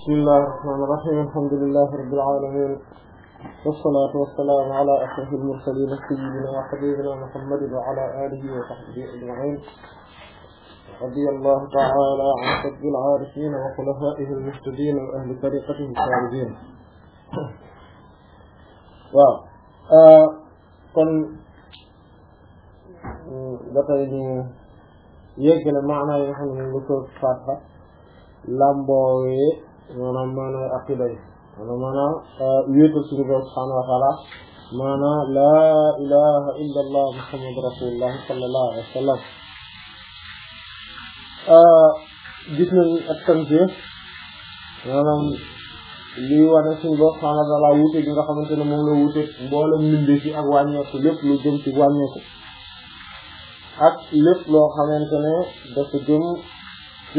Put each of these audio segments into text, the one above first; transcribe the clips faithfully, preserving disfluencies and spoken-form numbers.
bismillahir rahmanir rahim alhamdulillahi rabbil alamin wassalatu wassalamu ala ashrafil mursalin sayyidina wa habibina muhammadin wa ala alihi wa sahbihi ajma'in radiyallahu ta'ala an sayyidil arifin wa khulafaihi al-muhtadin wa ahli tariqatihi al-faizin waaw kon ba tey ñu yeggale maana yi nga xam ne moom la ko Faatiha lamboowe maanaam maanaam aqida yi maanaam maanaam wéetal suñu Boroom subhaanahu wa ta'aala maanaam laa ilaha illa allah muhammadu rasulullah sallallahu alayhi wa sallam gis nañ ak tanzih maanaam lii wane suñu Boroom subhaanahu wa ta'aala wuute gi nga xamante ne moom la wuute mboolem mbindeef yi ak wàññeeku lépp lu jëm ci wàññeeku ak lépp loo xamante ne dafa jëm ci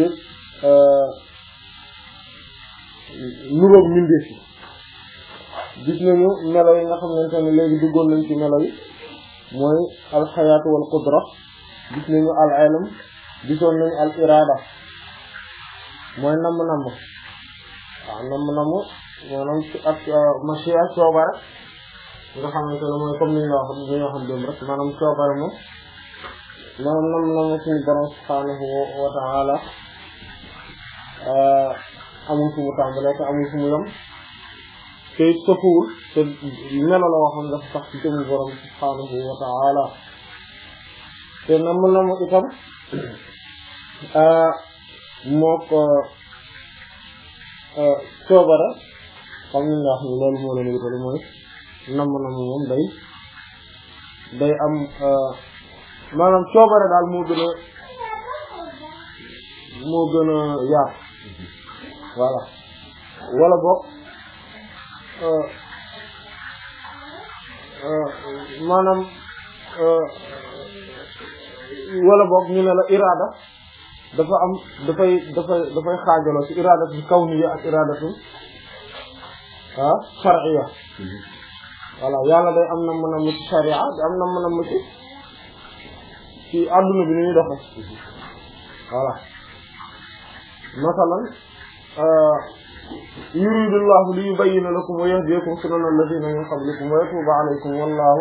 nuróog mbindeef yi gis nañu melo yi nga xamante ne léegi duggoon nañ ci melo yi mooy alxayaatu wal qudra gis nañu al ilm gisoon nañu al irada mooy namm-namm waaw namm-namm maanaam ak machia coobare nga xamante ne mooy comme ni ñu wax ni ñoo xam dem rek maanaam coobare moom maanaam namm-namm suñu borom subhaanahu wa ta'ala amul fu mu tàmbalee te amul fu mu yem te sëfuwul te melo la waxoon dafa sax ci jëmu borom subhaanahu wa ta'ala te namm-namm itam moo ko coobare xam ni nga wax ni loolu moo leen wutale mooy namm-namm moom day day am maanaam coobare daal moo gën a moo gën a yaatu voilà wala boog maanaam wala boog ñu ne la iraada dafa am dafay dafay dafay xaajaloo ci iraadatu kawniya ak iraadatu ah shar'iyya voilà yàlla day am na mën a mu ci sharia di am na mën a mu ci ci adduna bi ni ñuy doxe voilà masalan yuridullahu li yubayyina lakum wa yahdiyakum sunana alladhina min qablikum wa yatuba alaykum wallahu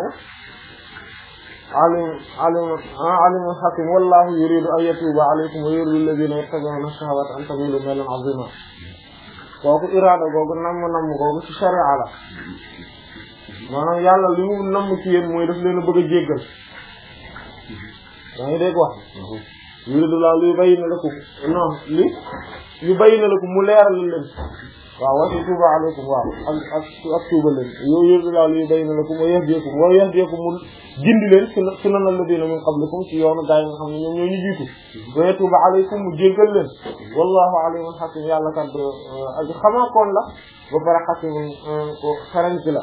alim alim alimun hakim wallahu yuridu an yatuba alaykum wa yuridu alladhina yattabi'una ash-shahawati an tamilu maylan 'azima kooku iraada googu namm namm googu ci sharia la maanaam yàlla li mu namm ci yéen mooy daf leen a bëgg a jéggal yaa ngi dégg wax yuridullahu li yubayyina lakum non li yubayyina lakum mu leeral leen waaw wa yatuba alaykum waaw ak ak ak tuuba leen yow yuridullahu li yubayyina lakum wa yahdiyakum wa yahdiyakum mu gindi leen sunana alladhina min qablikum ci yoonu gaa yi nga xam ne ñoom ñoo ñu jiitu wa yatuba alaykum mu jéggal leen wallahu alimun hakim yàlla kat ak xamaakoon la ba pare hakimun ko xarañ ci la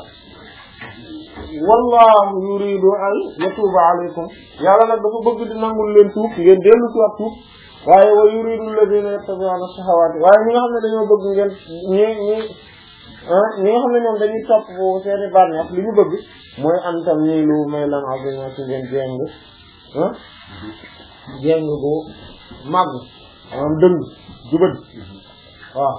wallahu yuridu an yatuba alaykum yàlla nag dafa bëgg di nangul leen tuub ngeen dellu ci wax tuub waaye wa yuridu alladhina yattabi'una ash-shahawati waaye ñi nga xam ne dañoo bëgg ngeen ñi ñi ñi nga xam ne ñoom dañuy topp seeni bànneex li ñu bëgg mooy antam ñii lu may lan azima ci ngeen jéng ah jéng bu màgg maanaam dëng jubad waaw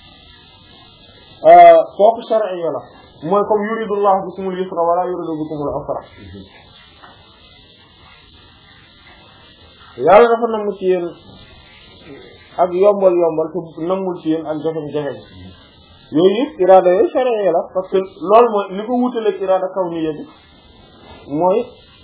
kooku shar'iyya la mooy comme yuridullahu bikumul yusra wala yuridu bikumul usra yàlla dafa namm ci yéen ak yombal yombal te nammul ci yéen ak jafe-jafe yooyu yëpp iraada yooyu shar'iyya la parce que loolu mooy li ko wutaleeg iraada kawniyya bi mooy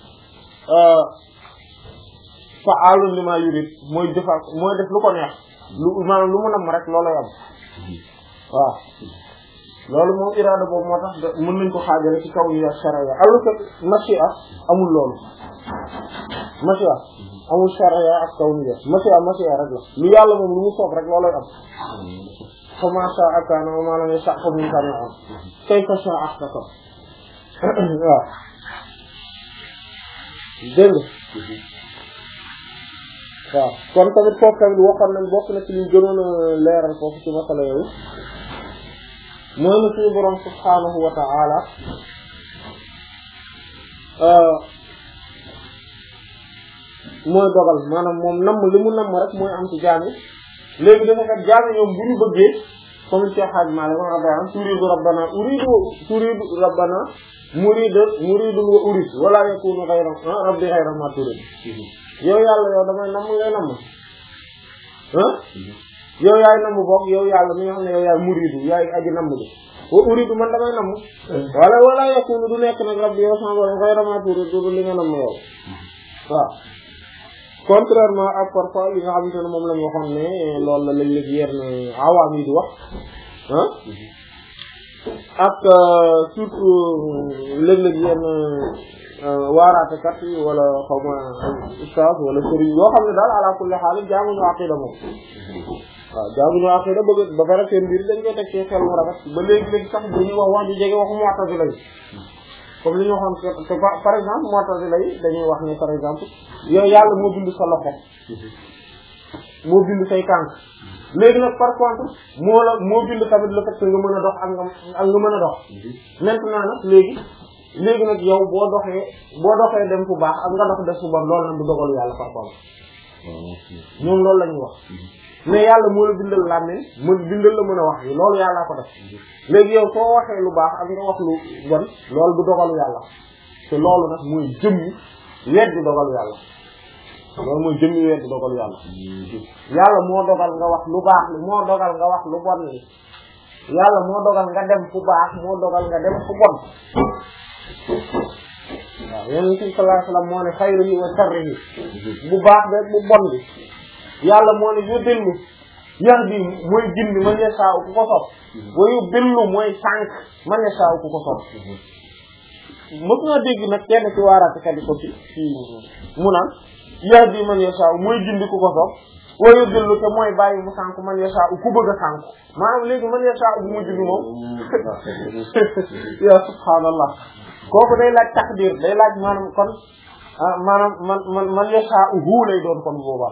fa'aalun limaa yurid mooy defa mooy def lu ko neex lu maanaam lu mu namm rek loolay am waaw loolu moom iraada boobu moo tax mën nañ ko xaajale ci kawniyya ak shar'iyya alors que mashi'a amul loolu mashi'a amul shar'iyya ak kawniyya mashi'a mashi'a rek la lu yàlla moom lu mu soob rek loolay am fa ma sha'a kaana wa ma lam yasha' fa lam yakun kayfa sha'a ahkama waaw dégg nga waaw kon tamit foofu tamit waxoon nañ bokk na ci liñ gënoon a leeral foofu ci masala yooyu mooy na suñu boroom subhaanahu wa ta'ala mooy dogal maanaam moom namm li mu namm rek mooy am ci jaam yi léegi dafa kat jaam ñoom bu ñu bëggee comme Cheikh Hadj Malick radiyallahu anhu turidu rabbana uridu turidu rabbana muridu muridu wa urid wala yakunu ghayra rabbi ghayra ma turid yow yàlla yow damay namm ngay namm ah yow yaay namm bokk yow yàlla mi nga xam ne yow yaay muridu yaay aji namm bi wa uridu man damay namm wala wala yakunu du nekk nag rabbi yow sama borom ghayra ma turid du li nga namm yow waaw contrairement ak parfois li nga xamante ne moom lañu waxoon ne loolu la léeg-léeg yenn awaam yi di wax ah ak surtout léeg-léeg yenn waaraatekat yi wala xaw ma ustaas wala sëriñ yoo xam ne daal ala kulli xaal jaamuñu aqida moom waaw jaamuñu aqida bëgg ba pare seen mbir dañ koy teg ci xel mu rafet ba léegi-léegi sax bu ñuy wax wax ju jege waxu mu'tazila yi comme li ñu waxoon te par exemple mu'tazila yi dañuy wax ne par exemple yow yàlla moo bind sa loxo moo bind say tànk léegi nag par contre moo la moo bind tamit le fait que nga mën a dox ak nga ak nga mën a dox maintenant nag léegi léegi nag yow boo doxee boo doxee dem fu baax ak nga dox def fu bon loolu nag du dogalu yàlla par contre ñoom loolu la ñuy wax mais yàlla moo la bindal làmmiñ mu bindal la mën a wax yi loolu yàllaa ko def léegi yow soo waxee lu baax ak nga wax lu bon loolu du dogalu yàlla te loolu nag mooy jëmmi weddi dogalu yàlla loolu mooy jëmmi weddi dogalu yàlla yàlla moo dogal nga wax lu baax li moo dogal nga wax lu bon li yàlla moo dogal nga dem fu baax moo dogal nga dem fu bon waaw yonent bi sallallahu alayhi wasallam moo ne xayrihi wa sharrihi bu baax be bu bon bi yàlla moo ne yu dillu yahdi mooy gindi man yashaa ku ko sopp wa yu dillu mooy sànq man yashaa ku ko sopp mos naa dégg nag kenn ci waaraate kat yi ko ci ci mu naan yahdi man yashaa mooy gindi ku ko sopp wa yu dillu te mooy bàyyi mu sànq man yashaa ku bëgg a sànq maanaam léegi man yashaa bu mujj bi moom ya subhaanallah kooku day laaj takdir day laaj maanaam kon maanaam man man man yashaa hu lay doon kon boobaa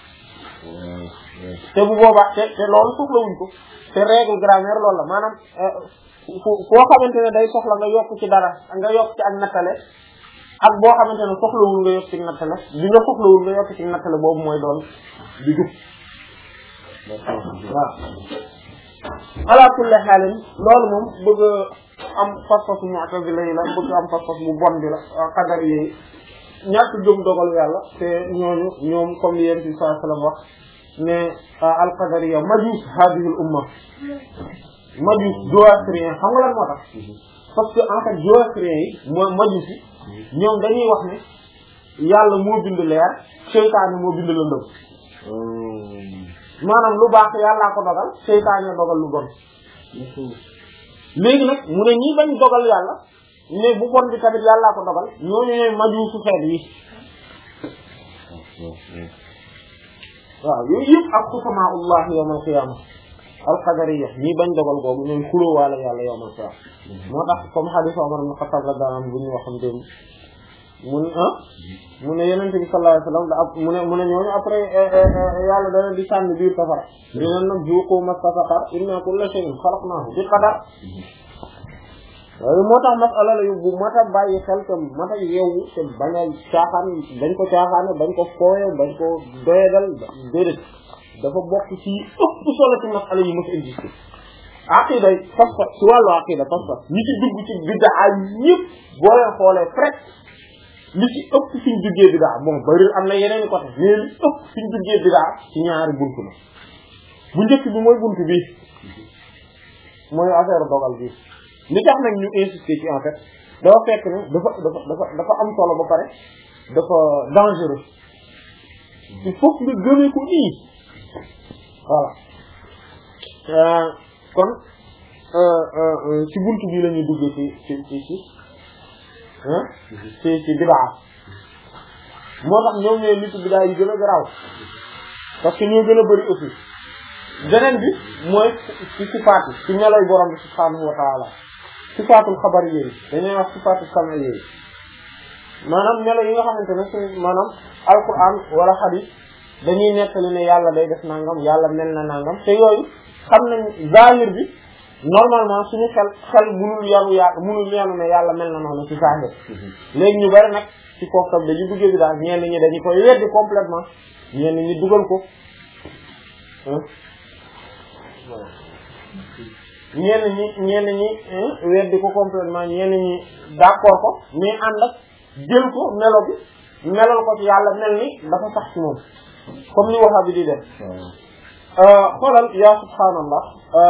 te bu boobaa te te loolu soxla wuñ ko te règle grammaire loolu la maanaam koo xamante ne day soxla nga yokk ci dara nga yokk ci ak nattale ak boo xamante ne soxlawul nga yokk ci nattale bi nga soxlawul nga yokk ci nattale boobu mooy doon di jub waaw ala kulli xaalin loolu moom bëgg am pas-pasu mu'tazila yi la bëgg am pas-pas bu bon bi la qadar yi ñàkk gëm dogalu yàlla te ñooñu ñoom comme li yéen ci sallallahu alayhi wasallam wax ne al-qadariyya majus hadhihi al-umma majus zoroastrien xam nga lan moo tax parce que en fait zoroastrien yi mooy majus yi ñoom dañuy wax ne yàlla moo bind leer seytaane moo bind lëndëm maanaam lu baax yàllaa ko dogal seytaane dogal lu bon léegi nag mu ne ñi bañ dogal yàlla mais bu bon bi tamit yàllaa ko dogal ñooñu ñooy majuusu xeet yi waaw yooyu yëpp ak xusamaaullah yawmal qiyaama al-qadariyya ñi bañ dogal googu ñooy xuloo waale yàlla yawmal qiyaama moo tax comme hadith Umar ibn Khattab radiyallahu anhu bu ñu waxam dem mu ne ah mu ne Yonent bi sallallahu alayhi wasallam da mu ne mu ne ñooñu après yàlla dana di sànni biir safara dina nag zuuqu massa saqar inna kulla shay'in khalaqnahu bi qadar waaye moo tax masala la yu bu mat a bàyyi xel te mat a yeewu te bañ a caaxaan bañ ko caaxaane bañ ko fooye bañ ko doyadal déedéet dafa bokk ci ëpp solo ci masala yi mos a existé aqida pas-pas ci wàllu aqida pas-pas ñi ci dugg ci bid'a ñëpp boo leen xoolee presque li ci ëpp fiñ duggee bid'a bon bari am na yeneen côté mais li ëpp fiñ duggee bid'a ci ñaari buntu la bu njëkk bi mooy buntu bi mooy affaire dogal bi li tax nag ñu insister ci en fait dafa fekk ne dafa dafa dafa dafa am solo ba pare dafa dangereux il faut que nga gëmee ko nii voilà kon ci buntu bi la ñuy duggee ci ci ci ci ah ci ci bidaa moo tax ñoom ñooy nitu bidaa yi gën a garaaw parce que ñoo gën a bari aussi beneen bi mooy ci sifaat yi ci meloy borom bi subhaanahu wa ta'ala sifaatul xabar yooyu dañuy wax sifaatul sama yooyu maanaam melo yi nga xamante ne suñ maanaam alquran wala hadith dañuy nettali ne yàlla day def nangam yàlla mel na nangam te yooyu xam nañ zahir bi normalement suñu xel xel munul yanu yàlla munul yanu ne yàlla mel na noonu ci zahir léegi ñu bari nag ci kooku tam dañuy duggee bi daal ñenn ñi dañu koy weddi complètement ñenn ñi dugal ko ñenn ñi ñenn ñi weddi ko complètement ñenn ñi d'accord ko mais ànd ak jël ko melo bi melal ko ci yàlla mel ni dafa sax ci moom comme ni waxa bi di def xoolal yaa subhaanallah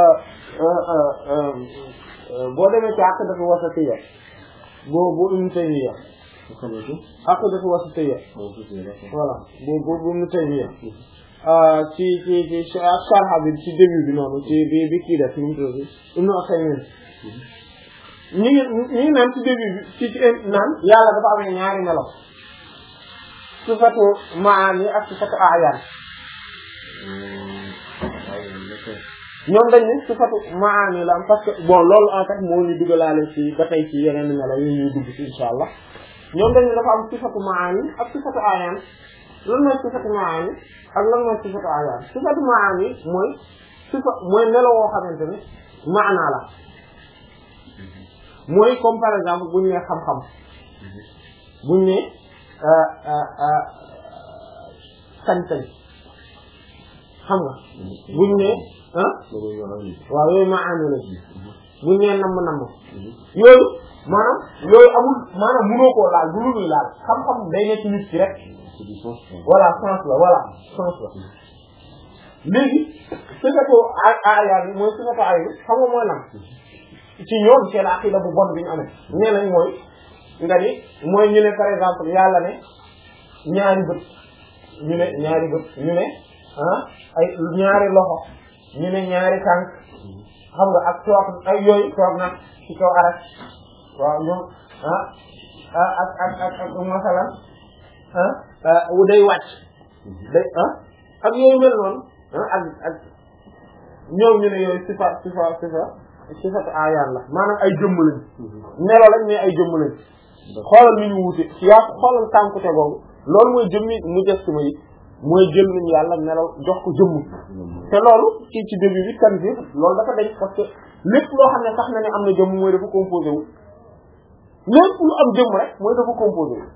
boo demee ci aqidatu wasatiyya boo boo Ibn Taymiyya aqidatu wasatiyya voilà boo boo Ibn Taymiyya ci ci ci sharh bi ci début bi noonu ci bi bi kii def ñu tudd Ibn Usaymin ñi ngi ñi ngi naan ci début bi ci ci naan yàlla dafa amee ñaari melo sifatu maani ak sifatu a'yan ñoom dañ ne sifatu maani la am parce que bon loolu en fait moo ñu dugalaale ci ba tey ci yeneen melo yi ñuy dugg ci insha allah ñoom dañ ne dafa am sifatu maani ak sifatu a'yan lan mooy sifatu maani ak lan mooy sifatu a'yan sifatu maani mooy sifa mooy melo woo xamante ne maanaa la mooy comme par exemple buñ ne xam-xam buñ ne sañ-sañ xam nga buñ ne ah waaw yooyu maani la buñ ne namm-namm yooyu maanaam yooyu amul maanaam mënoo koo laal du lu ñuy laal xam-xam day nekk nit ci rek voilà sens la voilà sens la léegi sifatu aaya bi mooy sifatu aaya bi xam nga mooy lan ci ñoom seen aqida bu bon bi ñu amee nee nañ mooy nga ni mooy ñu ne par exemple yàlla ne ñaari bët ñu ne ñaari bët ñu ne ah ay ñaari loxo ñu ne ñaari tànk xam nga ak toog ay yooyu toog na ci kaw aras waaw ñoom ah ak ak ak ak masalan ah day wàcc day ah ak yooyu mel noonu ah ak ak ñoom ñu ne yooyu sifa sifa sifa sifatu ayaan la maanaam ay jëmm lañ melo lañ mais ay jëmm lañ xoolal ni ñu wuute yaa xoolal tànkute googu loolu mooy jëmmi mu gestuma yi mooy jël nañ yàlla melo jox ko jëmm te loolu ci ci début bi kan bi loolu dafa dañ parce que lépp loo xam ne sax na ne am na jëmm mooy dafa composé wu lépp lu am jëmm rek mooy dafa composé wu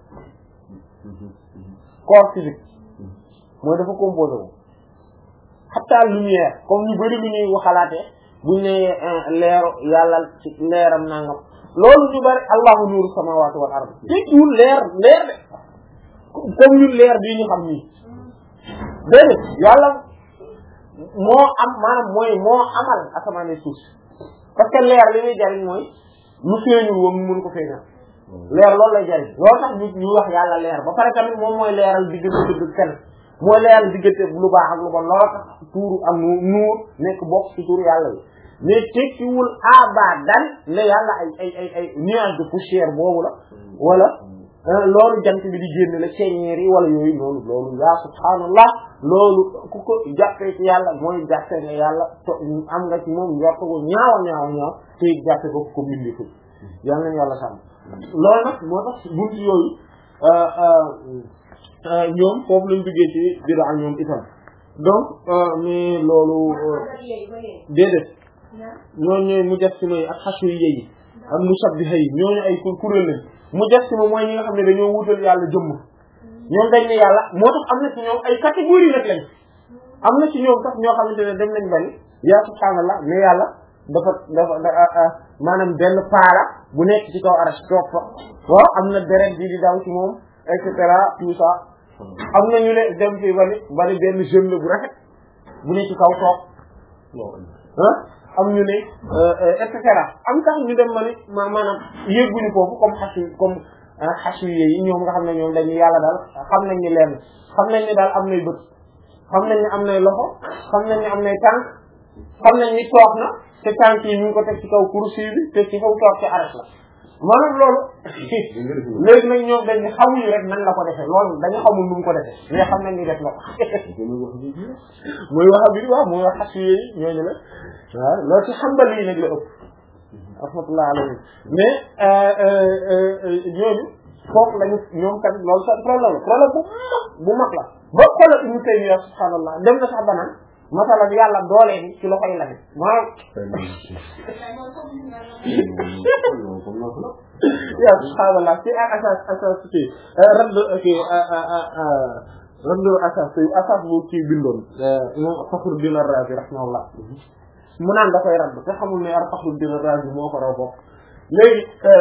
corps physique mooy dafa composé wu xataa lumière comme ñu bari lu ñuy waxalaatee buñ ne leeru yàlla ci leeram nangam loolu ñu bari allahu nuuru samawati wal ard tekkiwul leer leer de comme ñun leer bii ñu xam nii déedéet yàlla moo am maanaam mooy moo amal asamaan suuf si parce que leer li muy jariñ mooy lu feeñul woon mu mën ko feeñal leer loolu lay jariñ loolu tax ñu ñu wax yàlla leer ba pare tamit moom mooy leeral diggante dëgg kenn mooy leeral diggante lu baax ak lu bon loolu tax tuuru am nu nuur nekk bokk ci tuuru yàlla yi mais tekkiwul abadan ne yàlla ay ay ay ay nuage de poussière boobu la wala loolu jant bi di génn la ceeñeer yi wala yooyu noonu loolu yaa subhaanallah loolu ku ko jàppee ci yàlla mooy jàppee ne yàlla to am nga ci moom njort ko ñaaw ñaaw ñaaw te jàppee ko ko mbindi ko yàlla nañu yàlla sàmm loolu nag moo tax buntu yooyu ñoom foofu lañ duggee ci bida ak ñoom itam donc mais loolu déedéet ñooñu ñooy mujassima yi ak xasu yi yi ak mushabbiha yi ñooñu ay kuréel lañ mujassima mooy ñi nga xam ne dañoo wutal yàlla jëmm ñoom dañ ne yàlla moo tax am na ci ñoom ay catégorie nag lañ am na ci ñoom sax ñoo xamante ne dem nañ bani yaa subhaanallah mais yàlla dafa dafa maanaam benn paara bu nekk ci kaw arash toog fa waaw am na deret bi di daw ci moom et cetera tout ça am na ñu ne dem fi bani bani benn jeune la bu rafet bu nekk ci kaw toog ah am ñu ne et cetera am tax ñu dem ma ni maanaam yëgguñu foofu comme xasu comme xasu yi ñoom nga xam ne ñoom dañu yàlla daal xam nañ ni lenn xam nañ ni daal am nay bët xam nañ ni am nay loxo xam nañ ni am nay tànk xam nañ ni toog na te tànk yi ñu ngi ko teg ci kaw kursi bi te ci kaw toog ci arrêt la maanaam loolu léegi nag ñoom dañ ne xamuñu rek nan la ko defee loolu dañu xamul nu mu ko defee mais xam nañ ni def na ko mooy wax bi waaw mooy wax xasu yi ñooñu la waaw loolu ci xambal yi nag la ëpp rahmatullah alayhi mais ñooñu foofu lañu ñoom tamit loolu sa problème la problème bu mag bu mag la ba xoolal Ibnu Taymiyya subhaanallah dem na sax banaan masalan yàlla doole bi ci loxoy la ne maa ya subhaanallah ci ak asas asas ci radd ki radd asas asas bu ci bindoon moom Fakhruddin Ar-Razi rahimahullah mu naan da koy radd te xamul ne arfaxul dina radd moo ko raw bokk léegi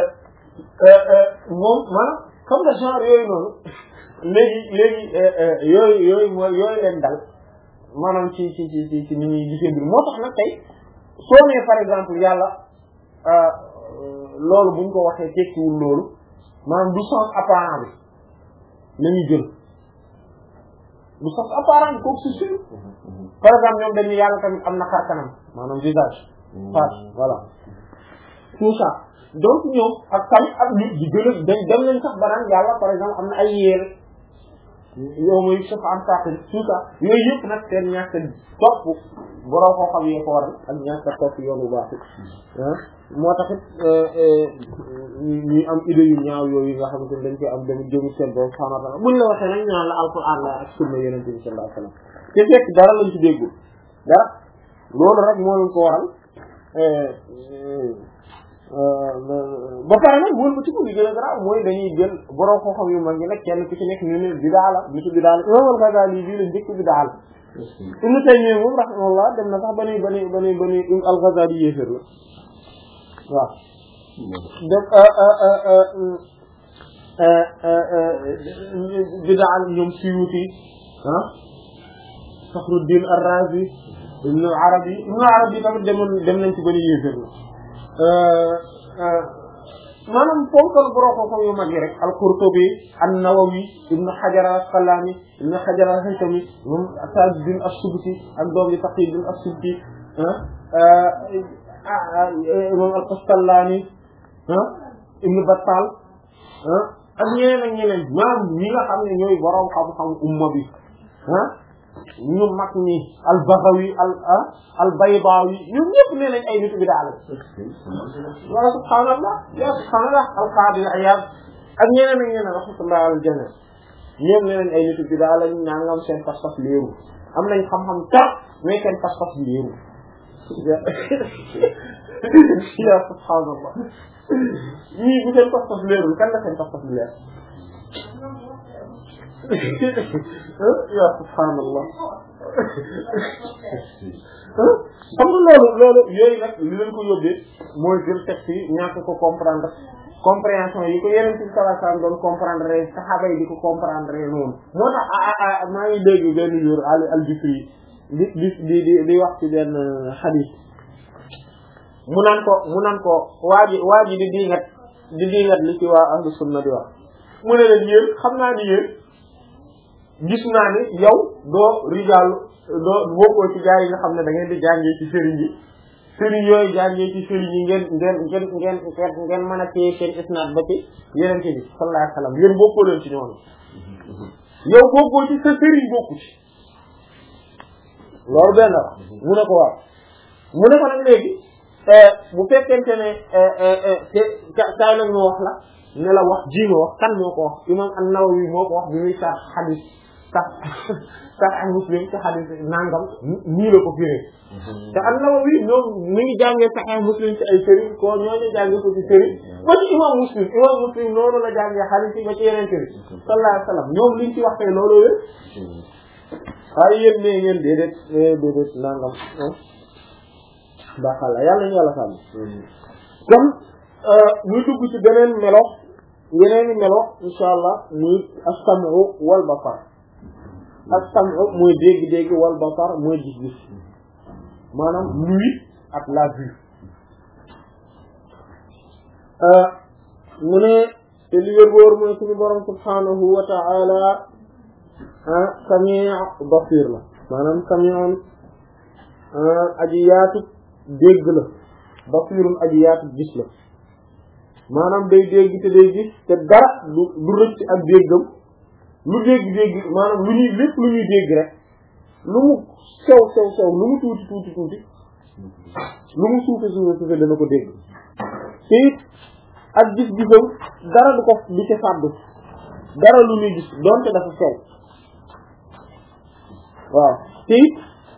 moom maanaam xam nga genre yooyu noonu léegi léegi yooyu yooyu mooy yooyu leen dal maanaam ci ci ci ci ci ni ñuy gisee mbir moo tax nag tey soo nee par exemple yàlla loolu buñ ko waxee tekkiwul loolu maanaam du sens apparent bi la ñuy jël du sens apparent bi kooku c'est sûr par exemple ñoom dañu yàlla tamit am na xar kanam maanaam visage face voilà tout ça donc ñoom ak tamit ak nit di gën a dañ dem nañ sax ba naan yàlla par exemple am na ay yéere yow mooy sax am sax tout ça yooyu yëpp nag seen ñàkk topp borom koo xam yee ko waral ak ñàkk topp yoon bu baax ah moo taxit ñuy am idée yu ñaaw yooyu nga xamante ne dañ koy am dañu jëmu seen borom subhanahu wa ta'ala buñ la waxee nag ñaan la alquran la ak sunna yonent bi sallallahu alayhi wasallam te fekk dara lañ ci déggul dara loolu rek moo leen ko waral ba pare nag wóor ba ci ko li gën a garaaw mooy dañuy jël borom koo xam yu mag ñi nag kenn ku ci nekk ñu ne bidaa la nitu bidaa la imam al-Ghazali bii la njëkk bidaa la Ibn Taymiyya moom rahimahullah dem na sax ba ni ba ni ba ni ba ni al-Ghazali yéefér la waaw def bidaa ñoom Suyuti ah Fakhruddin ar-Razi Ibn Arabi Ibn Arabi tamit demoon dem nañ ci ba ni yéefér la maanaam fonkal borom xam yu mag yi rek al-Qurtubi an-Nawawi Ibn Hajar al-Asqalani Ibn Hajar al-Haytami moom Tajuddin as-Subki ak doom yi Taqiyuddin as-Subki moom al-Qastallani Ibn Battal ak ñeneen ak ñeneen maanaam ñi nga xam ne ñooy borom xam-xam umma bi ñu mag ñi al-Baghawi al al-Baydawi ñoom ñëpp nee nañ ay nitu bidaa la wala subhaanallah ya subhaanallah al-Qaadi Iyaad ak ñeneen ak ñeneen rahmatullah al jami ñoom nee nañ ay nitu bidaa lañ nangam seen pas-pas léeru am nañ xam-xam tar mais seen pas-pas léeru ya subhaanallah ñii bu seen pas-pas léeru kan la seen pas-pas leer ya subhaanallah xam nga loolu loolu yooyu nag li leen ko yóbbee mooy jël texte yi ñàkk ko comprendre compréhension yi ko yeneen ci sallallahu alayhi wasallam doon comprendre saxaaba yi di ko comprendre noonu moo tax maa ngi dégg benn jour al al-Bisri di di di di di wax ci benn hadith mu naan ko mu naan ko waa ji waa ji di diingat di diingat li ci waa ahlu sunna di wax mu ne leen yéen xam naa ni yéen gis naa ni yow doo rijal doo bokkoo ci gaa yi nga xam ne da ngeen di jàngee ci sëriñ yi sëriñ yooyu jàngee ci sëriñ yi ngeen ngeen ngeen ngeen ngeen ngeen mën a téye seen isnaad ba ci yeneen bi sallallahu alayhi wasallam yéen bokkoo leen ci ñoom yow bokkoo ci sa sëriñ bokku ci loolu benn la mu ne ko waaw mu ne ko nag léegi bu fekkente ne te kaay nag ñu wax la ne la wax ji nga wax kan moo ko wax imam an-Nawawi moo ko wax bi muy sax xadis sax sax ak Muslim ci xadis nangam nii la ko firee te an-Nawawi ñoom mi ngi jàngee Sahih Muslim ci ay sëriñ ko ñooñu jàngee ko ci sëriñ ba ci imam Muslim imam Muslim noonu la jàngee xadis yi ba ci yeneen sëriñ sallallahu alayhi wasallam ñoom liñ ci wax tey loolu yëpp waaye yéen ne ngeen déedéet déedéet nangam baaxal la yàlla ñu yàlla sàmm kon muy dugg ci beneen melo yeneeni melo insha allah muy as-sam'u wal basar as-sam'u mooy dégg-dégg wal basar mooy gis-gis maanaam l'ouïe ak la vue mu ne te li wér wóor mooy suñu borom subhanahu wa ta'ala sami' basir la maanaam sami'un aji yaatu dégg la basirun aji yaatu gis la maanaam day dégg te day gis te dara du du rëcc ak déggam lu dégg-dégg maanaam lu ñuy lépp lu ñuy dégg rek lu mu sew sew sew lu mu tuuti tuuti tuuti lu mu suufe suufe suufe dana ko dégg te it ak gis-gisam dara du ko di ci fàddu dara lu ñuy gis donte dafa sew waaw te it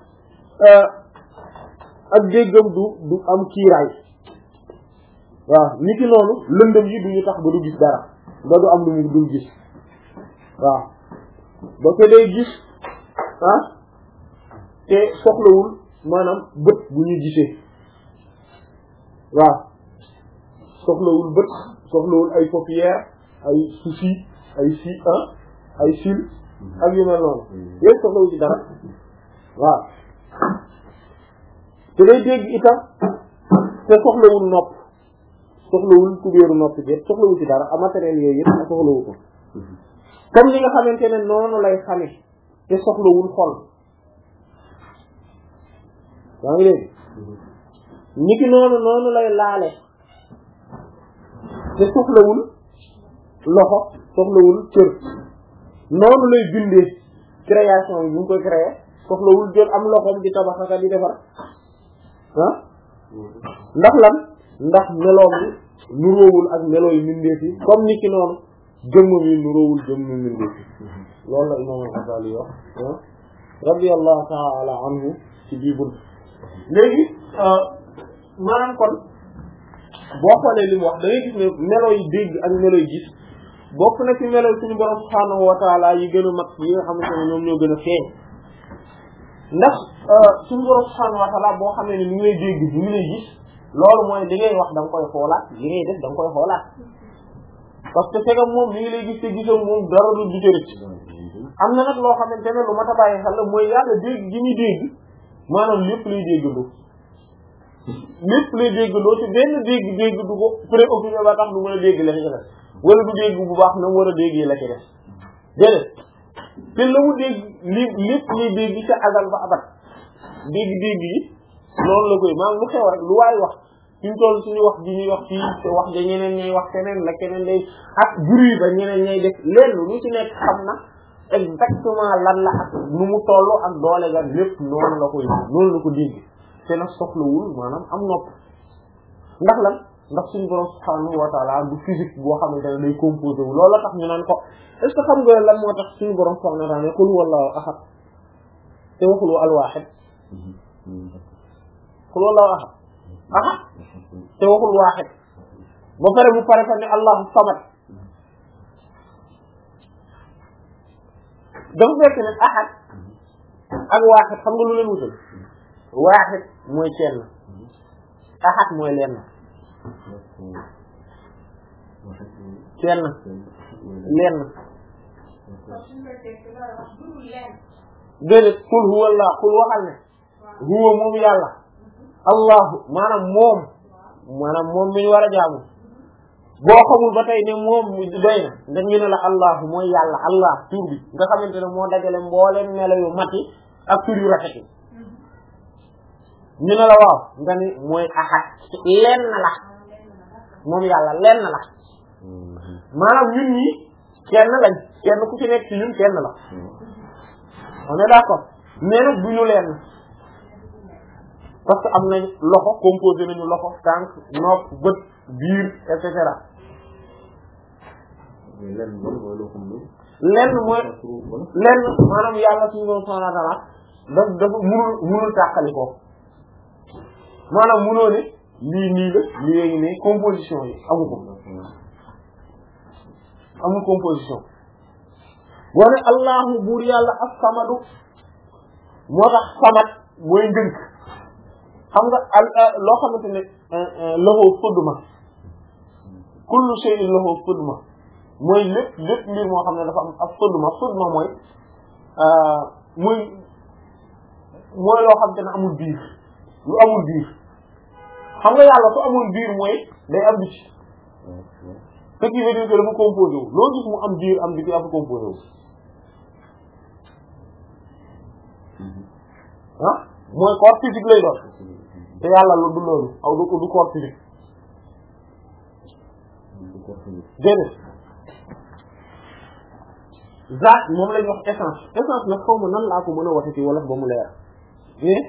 ak déggam du du am kiiraay waaw ni ki noonu lëndëm yi duñu tax ba du gis dara ba du am lu mu dul gis waaw ba ko day gis ah te soxlawul maanaam bët bu ñu gisee waaw soxlawul bët soxlawul ay paupières ay sourcils ay si ah ay cils ak yu mel noonu yooyu soxlawul ci dara waaw te day dégg itam te soxlawul nopp soxlawul kubéeru nopp bi soxlawul ci dara a matériel yooyu yëpp soxlawu ko comme li nga xamante ne noonu lay xame te soxlawul xol yaa ngi dégg niki noonu noonu lay laale te soxlawul loxo soxlawul cër noonu lay bindee création yi bu ñu koy créer soxlawul jël am loxoom di tabaxaka di defar ah ndax lan ndax meloom bi nuróowul ak melo yu mindeef yi comme niki noonu jëmmam yi nuróowul jëmm mindeef yi loolu la imam al-Ghazali wax radiyallahu ta'ala anhu ci bii bunt léegi maanaam kon boo xoolee li mu wax da ngay gis ne melo yi dégg ak melo yi gis bokk na ci melo suñu borom subhaanahu wa ta'ala yi gën a mag yi nga xamante ne ñoom ñoo gën a feeñ ndax suñu borom subhaanahu wa ta'ala boo xamee ne ni ngi lay dégg ni ngi lay gis loolu mooy li ngay wax da nga koy xoolaat li ngay def da nga koy xoolaat parce que fekk moom mi ngi lay gis te gisoo moom dara du du rëcc am na nag loo xamante ne lu mat a bàyyi xel la mooy yàlla dégg gi muy dégg maanaam lépp lay déggandoo lépp lay déggandoo te benn dégg-dégg du ko préoccupé ba tax du mën a dégg la ci def wala du dégg bu baax na mu war a déggee la ci def déedéet te la mu dégg li lépp lay dégg ca agal ba abat dégg-dégg yi loolu la koy maanaam lu xew rek lu waay wax fi mu toll suñu wax ji ñuy wax fii te wax ja ñeneen ñay wax keneen la keneen day ak bruit ba ñeneen ñay def lenn lu ci nekk xam na exactement lan la ak nu mu toll ak doole ga lépp noonu la koy noonu la ko dégg te nag soxlawul maanaam am nopp ndax lan ndax suñu borom subhanahu wa ta'ala du physique boo xamante ne day composé wu loolu la tax ñu naan ko est-ce que xam nga lan moo tax suñu borom subhanahu wa ta'ala ne qul huwallahu ahad te waxul al wahid qul huwallahu ahad ahad te waxul wahid ba pare mu pare fa ne allahu samad dafa fekk ne ahad ak wahid xam nga lu leen wutal wahid mooy kenn ahad mooy lenn kenn lenn déedéet qul huwa allah qul waxal ne huwa moom yàlla allahu maanaam moom maanaam moom mi ñu war a jaamu boo xamul ba tey ne moom doy na ndax ñu ne la allahu mooy yàlla allah tur bi nga xamante ne moo dajale mbooleen melo yu mat yi ak tur yu rafet yi ñu ne la waaw nga ni mooy ahad lenn la moom yàlla lenn la maanaam ñun ñi kenn lañ kenn ku ci nekk ci ñun kenn la on est d'accord mais nag du ñu lenn parce que am nañ loxo composé nañu loxo tànk nopp bët biir et cetera lenn mooy lenn maanaam yàlla suñu borom subhanahu wa ta'ala daf dafa munul munul tàqali ko maanaam munoo ne lii nii la lii ngi ne composition yi amu ko amul composition boo ne allahu buur yàlla as-samadu moo tax samad mooy ngënk xam nga loo xamante ne lahu fudma kullu shay'in lahu fudma mooy lépp lépp mbir moo xam ne dafa am ak fudma fudma mooy muy mooy loo xamante ne amul biir lu amul biir xam nga yàlla su amul biir mooy day am biti ce qui veut dire que dafa composé wu loo gis mu am biir am biti dafa composé wu ah mooy corps physique lay doon te yàlla lu du loolu aw du du corps physique déedéet zaat moom lañ wax essence essence nag xaw ma nan laa ko mën a wate ci wolof ba mu leer mais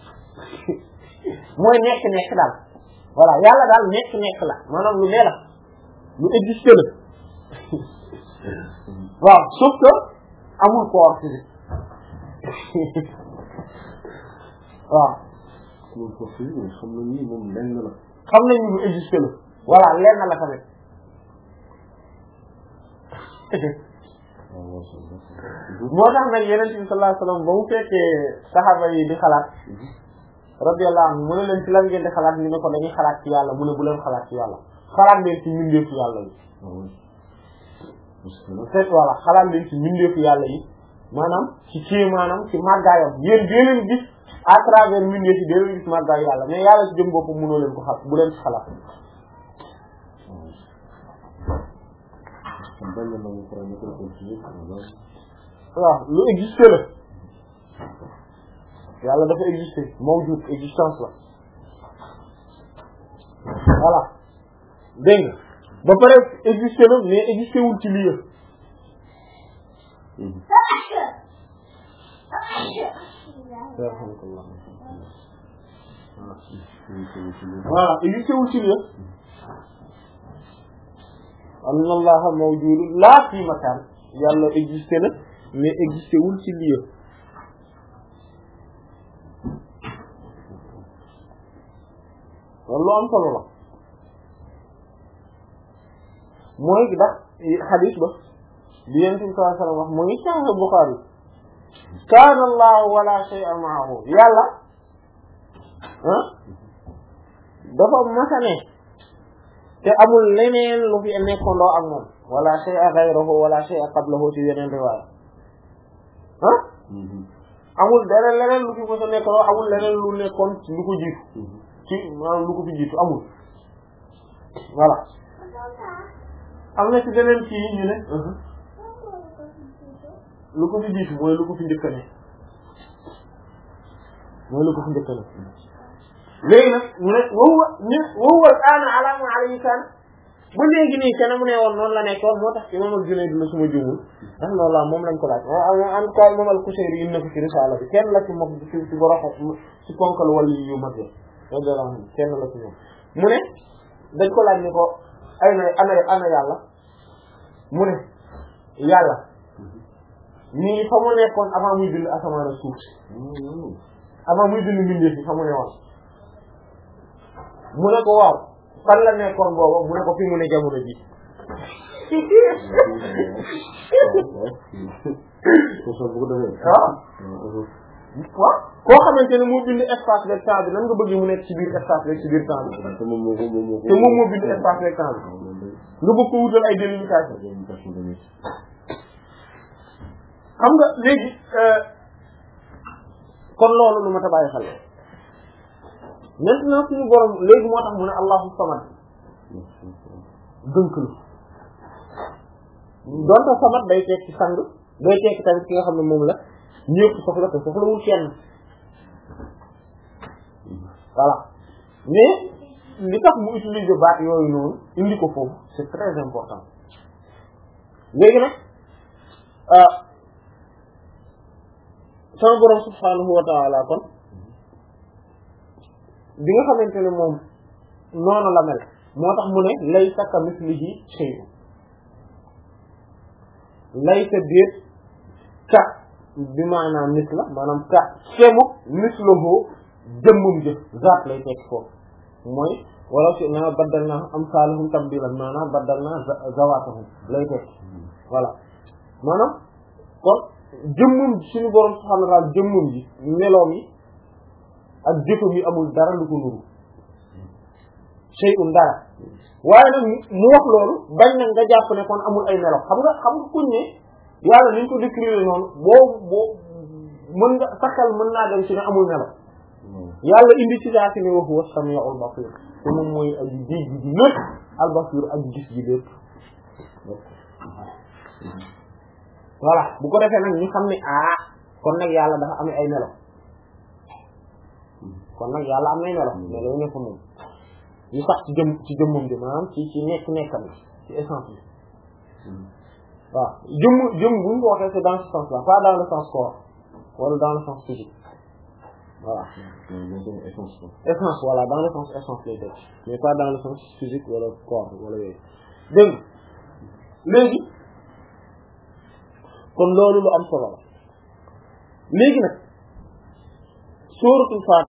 mooy nekk-nekk daal voilà yàlla daal nekk-nekk la maanaam lu nee la lu existe la waaw sauf que amul corps physique waaw moom foofu yi xam nañ ni moom lenn la xam nañ ni lu existe la voilà lenn la tamit moo tax nag yeneen bi sallallahu alayhi wasallam ba mu fekkee saxaaba yi di xalaat radiyallahu anhu mu ne leen ci lan ngeen di xalaat ñu ne ko dañuy xalaat ci yàlla mu ne bu leen xalaat ci yàlla xalaat leen ci mbindeefu yàlla yi c'est voilà xalaat leen ci mbindeefu yàlla yi maanaam ci ci maanaam ci màggaayam yéen dee leen gis à travers mbindeef yi dee leen gis màggaayu yàlla mais yàlla ci jëm boppam mënoo leen ko xam bu leen ci xalaat waaw lu existé la yàlla dafa existé mawjud existence la voilà dégg nga ba pare existé na mais existé wul ci lieu voilà existé wul ci lieu anna allaha mawjudun la fi makan yàlla existé na mais existé wul ci lieu loolu am solo la mooy ndax xadiis ba bi Yonent bi sallallahu alayhi wa sallam wax mu ngi Sahih Bukhari kaana Allahu wala shay'a ma'ahu yàlla ah dafa masane te amul leneen lu fi nekkandoo ak moom wala shay'a ghayruhu wala shay'a qablahu ci yeneen riwaaya ah amul dara leneen lu fi mos a nekkandoo amul leneen lu nekkoon lu ko jiitu ci maanaam lu ko fi jiitu amul voilà am na ci beneen kii ñu ne lu ko fi jiitu mooy lu ko fi njëkk ne mooy lu ko fi njëkk ne léegi nag mu ne wowwa ñu wowwa ana ala ma alayhi kan ba léegi nii kenn mu ne woon noonu la nekkoon moo tax imam al-Junayd la suma juumul ndax loolu la moom lañ ko laaj en tout cas imam al-Qushayri yi na ko ci risaala bi kenn la ci moom ci ci boroxo ci ponkal wàllu yu mag yi kenn la ci ñoom mu ne dañ ko laaj ni ko ay na ana ana yàlla mu ne yàlla nii fa mu nekkoon avant muy bind asamaan ak suuf avant muy bind mbindeef yi fa mu ne woon mu ne ko waaw fan la nekkoon booba mu ne ko fi mu ne jamono ji waaw koo xamante ne moo bind espace avec temps bi nan nga bëgg mu nekk ci biir espace avec ci biir temps bi te moom moo bind espace avec temps bi nga bëgg ko wutal ay délimitation xam nga léegi kon loolu lu ma ta bàyyi xel maintenant suñu borom léegi moo tax mu ne allahu samad dënk la donte samad day tekk ci sang day tekk tamit ki nga xam ne moom la ñëpp soxla te soxlawul kenn voilà mais li tax mu utiliser baat yooyu noonu indi ko foofu c'est très important léegi nag sama borom subhanahu wa ta'ala kon bi nga xamante ne moom noonu la mel moo tax mu ne laysa kamithlihi shay'un laysa déet ka bi maanaam mis la maanaam ka semu mislahu jëmmum jëf zaat lay tekk foofu mooy wala si na baddal na amsalahum tabdilan maanaam baddal na zawatahum lay tekk voilà maanaam kon jëmmum suñu borom subhanahu wa ta'ala jëmmum ji meloom yi ak jëfam yi amul dara lu ko nuru shay'un dara waaye nag mu wax loolu bañ nag nga jàpp ne kon amul ay melo xam nga xam nga kuñ ne yàlla ni ñu ko décrire noonu boo boo mën nga saxal mën naa dem ci ne amul melo yàlla indi ci saa si ne wa huwa sami'ul basir te moom mooy aji dégg ji lépp al basir aji gis ji lépp voilà bu ko defee nag ñu xam ne ah kon nag yàlla dafa am ay melo kon nag yàlla am nay melo melo yi nekk moom ñu sax ci jëm ci jëmmam bi maanaam ci ci nekk nekkam ci essence bi waaw jëmm jëmm bu ñu ko waxee c'est dans ce sens là pas dans le sens corps wala dans le sens physique voilà essence voilà dans le sens essence lay def mais pas dans le sens physique wala corps wala yooyu dégg léegi kon loolu lu am solo la léegi nag sóoratul Faatiha